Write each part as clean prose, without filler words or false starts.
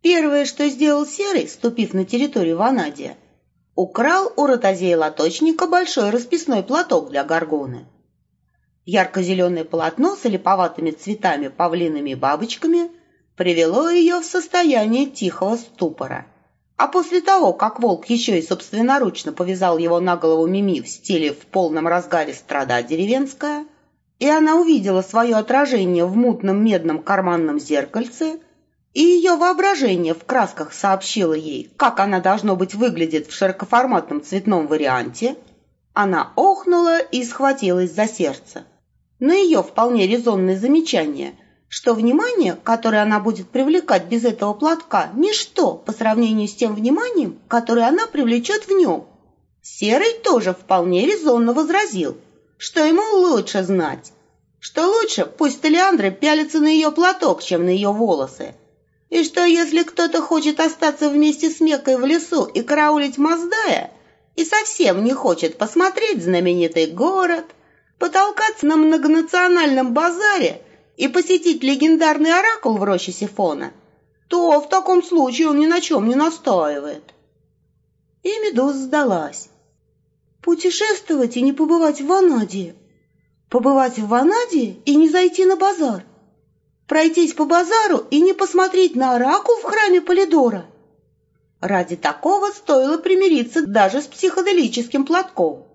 Первое, что сделал Серый, ступив на территорию Ванадия, украл у ротозея-лоточника большой расписной платок для горгоны. Ярко-зеленое полотно с олиповатыми цветами, павлинами и бабочками привело ее в состояние тихого ступора. А после того, как волк еще и собственноручно повязал его на голову Мими в стиле «в полном разгаре страда деревенская», и она увидела свое отражение в мутном медном карманном зеркальце, и ее воображение в красках сообщило ей, как она, должно быть, выглядит в широкоформатном цветном варианте, она охнула и схватилась за сердце. На ее вполне резонное замечание, что внимание, которое она будет привлекать без этого платка, ничто по сравнению с тем вниманием, которое она привлечет в нем. Серый тоже вполне резонно возразил, что ему лучше знать, что лучше пусть Толеандры пялятся на ее платок, чем на ее волосы, и что если кто-то хочет остаться вместе с Меккой в лесу и караулить Маздая, и совсем не хочет посмотреть знаменитый город, потолкаться на многонациональном базаре и посетить легендарный оракул в роще Сифона, то в таком случае он ни на чем не настаивает. И Медуза сдалась. Путешествовать и не побывать в Ванадии. Побывать в Ванадии и не зайти на базар. Пройтись по базару и не посмотреть на оракул в храме Полидора. Ради такого стоило примириться даже с психоделическим платком.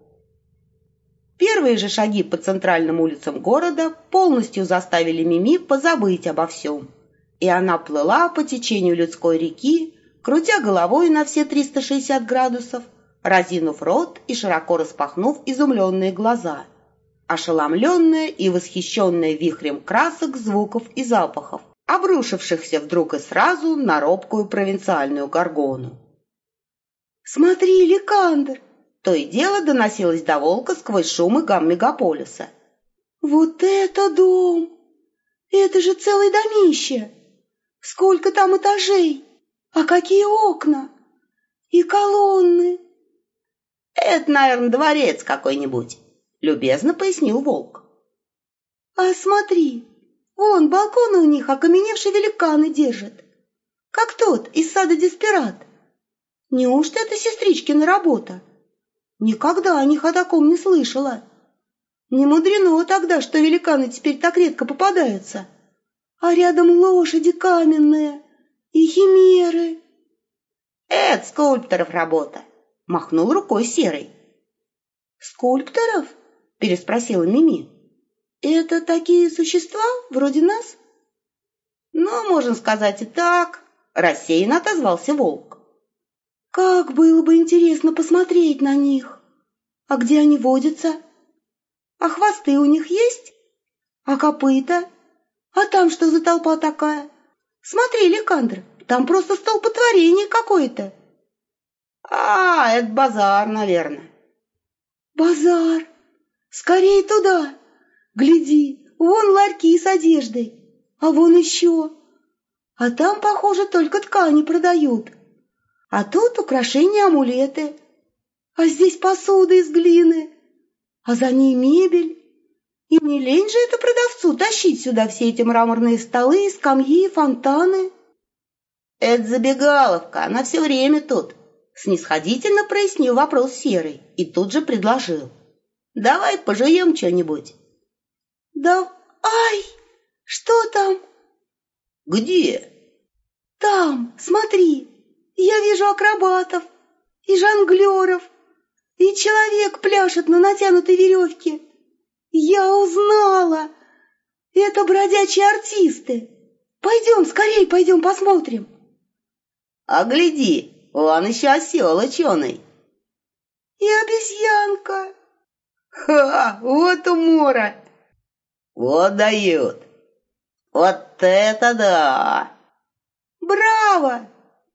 Первые же шаги по центральным улицам города полностью заставили Мими позабыть обо всем. И она плыла по течению людской реки, крутя головой на все 360 градусов, разинув рот и широко распахнув изумленные глаза, ошеломленная и восхищенная вихрем красок, звуков и запахов, обрушившихся вдруг и сразу на робкую провинциальную горгону. «Смотри, Ликандр!» То и дело доносилось до волка сквозь шум и гам мегаполиса. «Вот это дом! Это же целое домище! Сколько там этажей! А какие окна! И колонны!» «Это, наверное, дворец какой-нибудь», — любезно пояснил волк. «А смотри, вон балконы у них окаменевшие великаны держат, как тот из сада Деспират. Неужто это сестричкина работа? Никогда о них о таком не слышала. Не мудрено тогда, что великаны теперь так редко попадаются. А рядом лошади каменные и химеры». «Это скульпторов работа», — махнул рукой Серый. «Скульпторов?» — переспросила Мими. «Это такие существа, вроде нас?» «Ну, можно сказать и так», — рассеянно отозвался волк. «Как было бы интересно посмотреть на них! А где они водятся? А хвосты у них есть? А копыта? А там что за толпа такая? Смотри, Ликандр, там просто столпотворение какое-то!» «А, это базар, наверное». «Базар! Скорей туда! Гляди, вон ларьки с одеждой, а вон еще. А там, похоже, только ткани продают. А тут украшения, амулеты. А здесь посуда из глины. А за ней мебель. И не лень же это продавцу тащить сюда все эти мраморные столы, скамьи, фонтаны». «Это забегаловка, она все время тут», — снисходительно прояснил вопрос Серый и тут же предложил. «Давай пожуем что-нибудь». «Да, ай, что там?» «Где?» «Там, смотри, я вижу акробатов и жонглеров, и человек пляшет на натянутой веревке. Я узнала, это бродячие артисты. Пойдем, скорей пойдем посмотрим». «А гляди, вон еще осел ученый». «И обезьянка». «Ха, вот умора». «Вот дают! Вот это да!» «Браво!»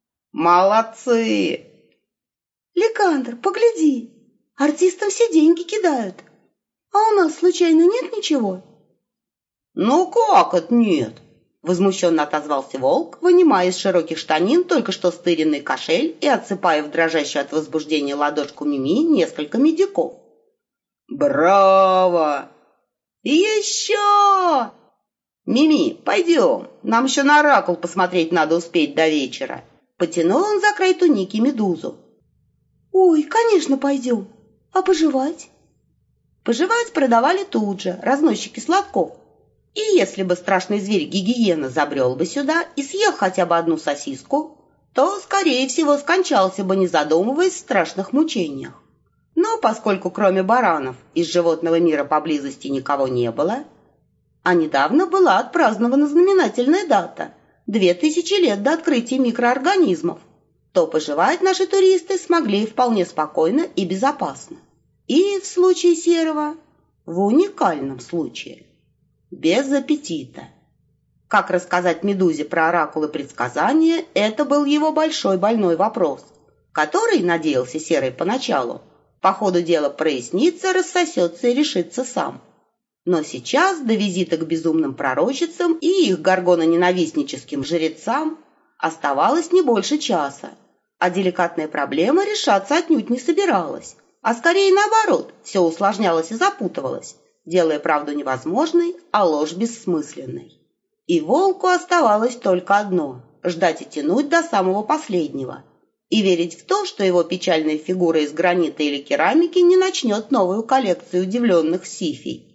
«Молодцы!» «Ликандр, погляди, артистам все деньги кидают. А у нас случайно нет ничего?» «Ну как это нет?» — возмущенно отозвался волк, вынимая из широких штанин только что стыренный кошель и отсыпая в дрожащую от возбуждения ладошку Мими несколько медиков. «Браво! Еще!» «Мими, пойдем, нам еще на оракул посмотреть надо успеть до вечера». Потянул он за край туники Медузу. «Ой, конечно, пойдем. А пожевать?» Пожевать продавали тут же разносчики сладков. И если бы страшный зверь Гигиена забрел бы сюда и съел хотя бы одну сосиску, то, скорее всего, скончался бы, не задумываясь, в страшных мучениях. Но поскольку кроме баранов из животного мира поблизости никого не было, а недавно была отпразднована знаменательная дата – 2000 лет до открытия микроорганизмов, то пожевать наши туристы смогли вполне спокойно и безопасно. И в случае Серого, в уникальном случае, без аппетита. Как рассказать Медузе про оракулы предсказания – это был его большой больной вопрос, который, надеялся Серый поначалу, по ходу дела прояснится, рассосется и решится сам. Но сейчас до визита к безумным пророчицам и их горгононенавистническим жрецам оставалось не больше часа, а деликатная проблема решаться отнюдь не собиралась, а скорее наоборот, все усложнялось и запутывалось, делая правду невозможной, а ложь бессмысленной. И волку оставалось только одно – ждать и тянуть до самого последнего, и верить в то, что его печальная фигура из гранита или керамики не начнет новую коллекцию удивленных сифий.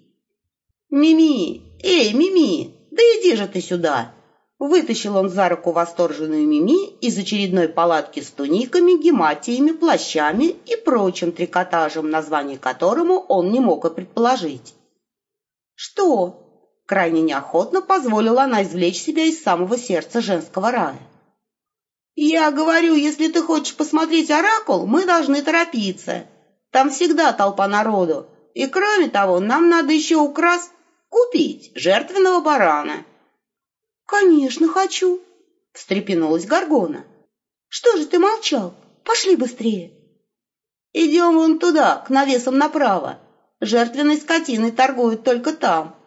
«Мими! Эй, Мими! Да иди же ты сюда!» Вытащил он за руку восторженную Мими из очередной палатки с туниками, гематиями, плащами и прочим трикотажем, название которому он не мог и предположить. «Что?» — крайне неохотно позволила она извлечь себя из самого сердца женского рая. «Я говорю, если ты хочешь посмотреть оракул, мы должны торопиться. Там всегда толпа народу. И кроме того, нам надо еще купить жертвенного барана». «Конечно, хочу», — встрепенулась Горгона. «Что же ты молчал? Пошли быстрее». «Идем вон туда, к навесам направо. Жертвенной скотиной торгуют только там.